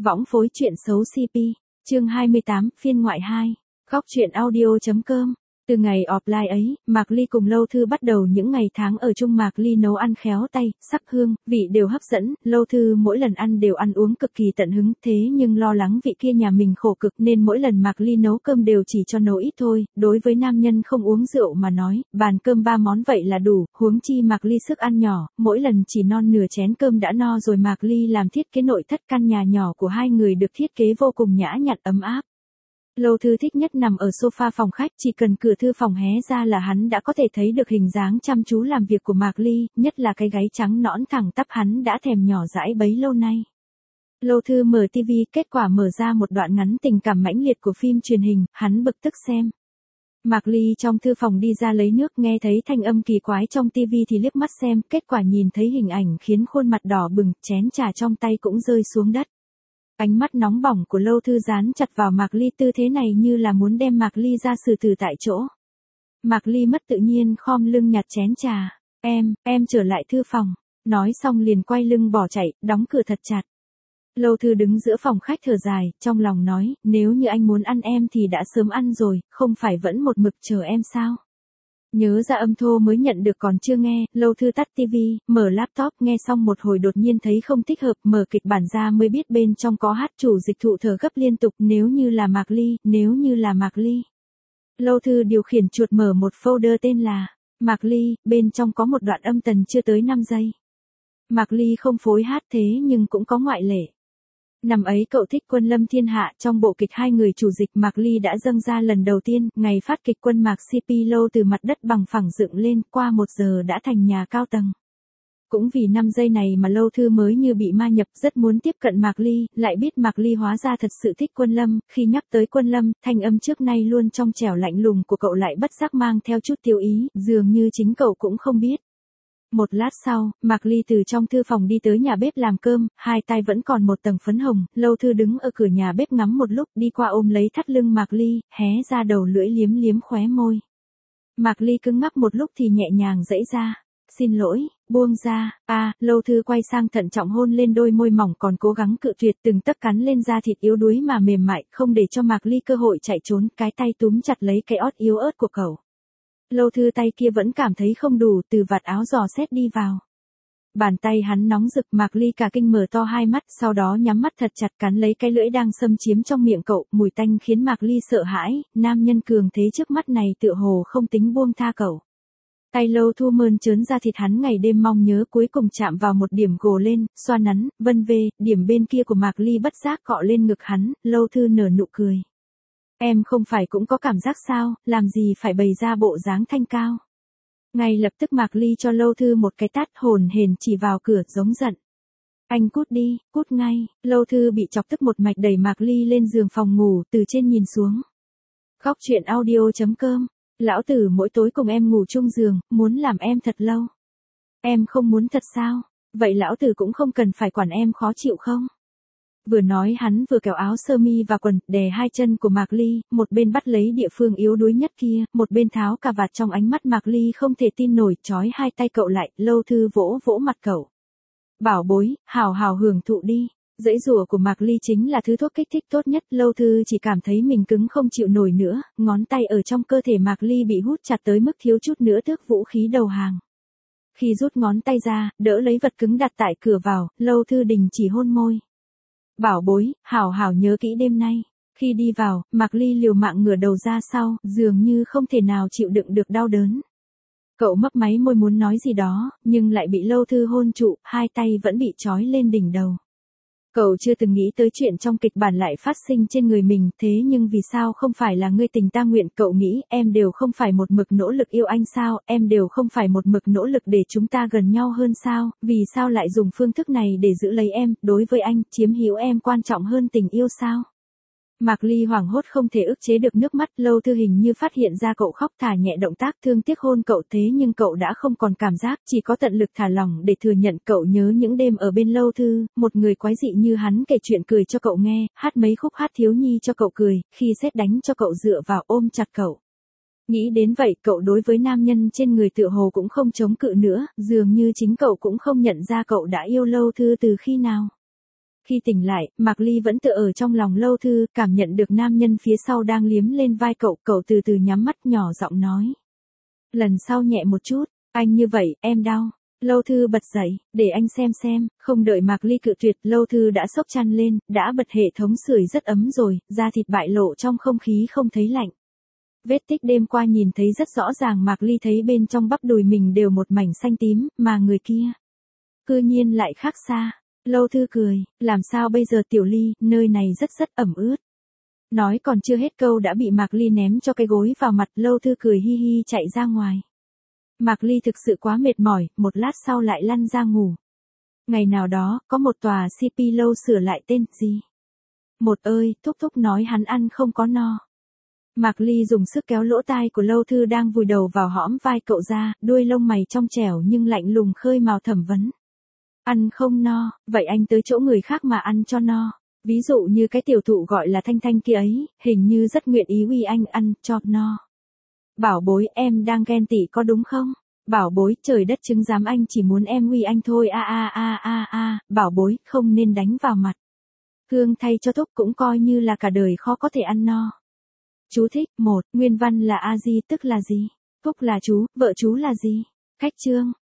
Võng phối chuyện xấu CP, chương 28, phiên ngoại 2, góc truyện audio.com. Từ ngày offline ấy, Mạc Ly cùng Lâu Thư bắt đầu những ngày tháng ở chung. Mạc Ly nấu ăn khéo tay, sắc hương, vị đều hấp dẫn, Lâu Thư mỗi lần ăn đều ăn uống cực kỳ tận hứng, thế nhưng lo lắng vị kia nhà mình khổ cực nên mỗi lần Mạc Ly nấu cơm đều chỉ cho nấu ít thôi. Đối với nam nhân không uống rượu mà nói, bàn cơm 3 món vậy là đủ, huống chi Mạc Ly sức ăn nhỏ, mỗi lần chỉ non nửa chén cơm đã no rồi. Mạc Ly làm thiết kế nội thất căn nhà nhỏ của hai người được thiết kế vô cùng nhã nhặn ấm áp. Lâu Thư thích nhất nằm ở sofa phòng khách, chỉ cần cửa thư phòng hé ra là hắn đã có thể thấy được hình dáng chăm chú làm việc của Mạc Ly, nhất là cái gáy trắng nõn thẳng tắp hắn đã thèm nhỏ dãi bấy lâu nay. Lâu Thư mở tivi, kết quả mở ra một đoạn ngắn tình cảm mãnh liệt của phim truyền hình, hắn bực tức xem. Mạc Ly trong thư phòng đi ra lấy nước, nghe thấy thanh âm kỳ quái trong tivi thì liếc mắt xem, kết quả nhìn thấy hình ảnh khiến khuôn mặt đỏ bừng, chén trà trong tay cũng rơi xuống đất. Ánh mắt nóng bỏng của Lâu Thư dán chặt vào Mạc Ly, tư thế này như là muốn đem Mạc Ly ra xử tử tại chỗ. Mạc Ly mất tự nhiên khom lưng nhặt chén trà. Em trở lại thư phòng. Nói xong liền quay lưng bỏ chạy, đóng cửa thật chặt. Lâu Thư đứng giữa phòng khách thở dài, trong lòng nói, nếu như anh muốn ăn em thì đã sớm ăn rồi, không phải vẫn một mực chờ em sao? Nhớ ra âm thô mới nhận được còn chưa nghe, Lâu Thư tắt tivi, mở laptop, nghe xong một hồi đột nhiên thấy không thích hợp, mở kịch bản ra mới biết bên trong có hát chủ dịch thụ thở gấp liên tục, nếu như là Mạc Ly, nếu như là Mạc Ly. Lâu Thư điều khiển chuột mở một folder tên là Mạc Ly, bên trong có một đoạn âm tần chưa tới 5 giây. Mạc Ly không phối hát thế nhưng cũng có ngoại lệ. Năm ấy cậu thích Quân Lâm Thiên Hạ, trong bộ kịch hai người chủ dịch Mạc Ly đã dâng ra lần đầu tiên, ngày phát kịch Quân Mạc CP Lâu từ mặt đất bằng phẳng dựng lên, qua 1 giờ đã thành nhà cao tầng. Cũng vì 5 giây này mà Lâu Thư mới như bị ma nhập, rất muốn tiếp cận Mạc Ly, lại biết Mạc Ly hóa ra thật sự thích Quân Lâm, khi nhắc tới Quân Lâm, thanh âm trước nay luôn trong trẻo lạnh lùng của cậu lại bất giác mang theo chút tiêu ý, dường như chính cậu cũng không biết. Một lát sau, Mạc Ly từ trong thư phòng đi tới nhà bếp làm cơm, hai tay vẫn còn một tầng phấn hồng, Lâu Thư đứng ở cửa nhà bếp ngắm một lúc, đi qua ôm lấy thắt lưng Mạc Ly, hé ra đầu lưỡi liếm liếm khóe môi. Mạc Ly cứng ngắc một lúc thì nhẹ nhàng giãy ra. Xin lỗi, buông ra, Lâu Thư quay sang thận trọng hôn lên đôi môi mỏng còn cố gắng cự tuyệt, từng tấc cắn lên da thịt yếu đuối mà mềm mại, không để cho Mạc Ly cơ hội chạy trốn, cái tay túm chặt lấy cái ót yếu ớt của cậu. Lâu Thư tay kia vẫn cảm thấy không đủ, từ vạt áo dò xét đi vào. Bàn tay hắn nóng rực, Mạc Ly cả kinh mở to hai mắt, sau đó nhắm mắt thật chặt cắn lấy cái lưỡi đang xâm chiếm trong miệng cậu, mùi tanh khiến Mạc Ly sợ hãi, nam nhân cường thế trước mắt này tựa hồ không tính buông tha cậu. Tay Lâu Thu mơn trớn ra thịt hắn ngày đêm mong nhớ, cuối cùng chạm vào một điểm gồ lên, xoa nắn, vân vê, điểm bên kia của Mạc Ly bất giác cọ lên ngực hắn, Lâu Thư nở nụ cười. Em không phải cũng có cảm giác sao, làm gì phải bày ra bộ dáng thanh cao. Ngay lập tức Mạc Ly cho Lâu Thư một cái tát, hồn hển chỉ vào cửa giống giận. Anh cút đi, cút ngay. Lâu Thư bị chọc tức một mạch đẩy Mạc Ly lên giường phòng ngủ, từ trên nhìn xuống. Góc truyện audio.com. Lão tử mỗi tối cùng em ngủ chung giường, muốn làm em thật lâu. Em không muốn thật sao? Vậy lão tử cũng không cần phải quản em khó chịu không? Vừa nói hắn vừa kéo áo sơ mi và quần, đè hai chân của Mạc Ly, một bên bắt lấy địa phương yếu đuối nhất kia, một bên tháo cà vạt. Trong ánh mắt Mạc Ly không thể tin nổi, trói hai tay cậu lại, Lâu Thư vỗ vỗ mặt cậu. Bảo bối, hào hào hưởng thụ đi. Giãy giụa của Mạc Ly chính là thứ thuốc kích thích tốt nhất. Lâu Thư chỉ cảm thấy mình cứng không chịu nổi nữa, ngón tay ở trong cơ thể Mạc Ly bị hút chặt tới mức thiếu chút nữa tước vũ khí đầu hàng. Khi rút ngón tay ra, đỡ lấy vật cứng đặt tại cửa vào, Lâu Thư đình chỉ hôn môi. Bảo bối, hảo hảo nhớ kỹ đêm nay. Khi đi vào, Mạc Ly liều mạng ngửa đầu ra sau, dường như không thể nào chịu đựng được đau đớn. Cậu mấp máy môi muốn nói gì đó, nhưng lại bị Lâu Thư hôn trụ, hai tay vẫn bị trói lên đỉnh đầu. Cậu chưa từng nghĩ tới chuyện trong kịch bản lại phát sinh trên người mình, thế nhưng vì sao không phải là ngươi tình ta nguyện? Cậu nghĩ, em đều không phải một mực nỗ lực yêu anh sao, em đều không phải một mực nỗ lực để chúng ta gần nhau hơn sao, vì sao lại dùng phương thức này để giữ lấy em, đối với anh, chiếm hữu em quan trọng hơn tình yêu sao? Mạc Ly hoảng hốt không thể ức chế được nước mắt. Lâu Thư hình như phát hiện ra cậu khóc, thả nhẹ động tác thương tiếc hôn cậu, thế nhưng cậu đã không còn cảm giác, chỉ có tận lực thả lỏng để thừa nhận. Cậu nhớ những đêm ở bên Lâu Thư, một người quái dị như hắn kể chuyện cười cho cậu nghe, hát mấy khúc hát thiếu nhi cho cậu cười, khi sét đánh cho cậu dựa vào ôm chặt cậu. Nghĩ đến vậy, cậu đối với nam nhân trên người tựa hồ cũng không chống cự nữa, dường như chính cậu cũng không nhận ra cậu đã yêu Lâu Thư từ khi nào. Khi tỉnh lại, Mạc Ly vẫn tựa ở trong lòng Lâu Thư, cảm nhận được nam nhân phía sau đang liếm lên vai cậu, cậu từ từ nhắm mắt nhỏ giọng nói. Lần sau nhẹ một chút, anh như vậy, em đau. Lâu Thư bật dậy, để anh xem, không đợi Mạc Ly cự tuyệt, Lâu Thư đã xốc chăn lên, đã bật hệ thống sưởi rất ấm rồi, da thịt bại lộ trong không khí không thấy lạnh. Vết tích đêm qua nhìn thấy rất rõ ràng, Mạc Ly thấy bên trong bắp đùi mình đều một mảnh xanh tím, mà người kia cư nhiên lại khác xa. Lâu Thư cười, làm sao bây giờ Tiểu Ly, nơi này rất ẩm ướt. Nói còn chưa hết câu đã bị Mạc Ly ném cho cái gối vào mặt, Lâu Thư cười hi hi chạy ra ngoài. Mạc Ly thực sự quá mệt mỏi, một lát sau lại lăn ra ngủ. Ngày nào đó, có một tòa CP lâu sửa lại tên gì? Một ơi, Thúc Thúc nói hắn ăn không có no. Mạc Ly dùng sức kéo lỗ tai của Lâu Thư đang vùi đầu vào hõm vai cậu ra, đuôi lông mày trong trẻo nhưng lạnh lùng khơi mào thẩm vấn. Ăn không no, vậy anh tới chỗ người khác mà ăn cho no. Ví dụ như cái tiểu thụ gọi là Thanh Thanh kia ấy, hình như rất nguyện ý uy anh ăn cho no. Bảo bối, em đang ghen tị có đúng không? Bảo bối, trời đất chứng giám anh chỉ muốn em uy anh thôi bảo bối, không nên đánh vào mặt. Hương thay cho Thúc cũng coi như là cả đời khó có thể ăn no. Chú thích, 1, nguyên văn là a di tức là gì? Thúc là chú, vợ chú là gì? Khách chương.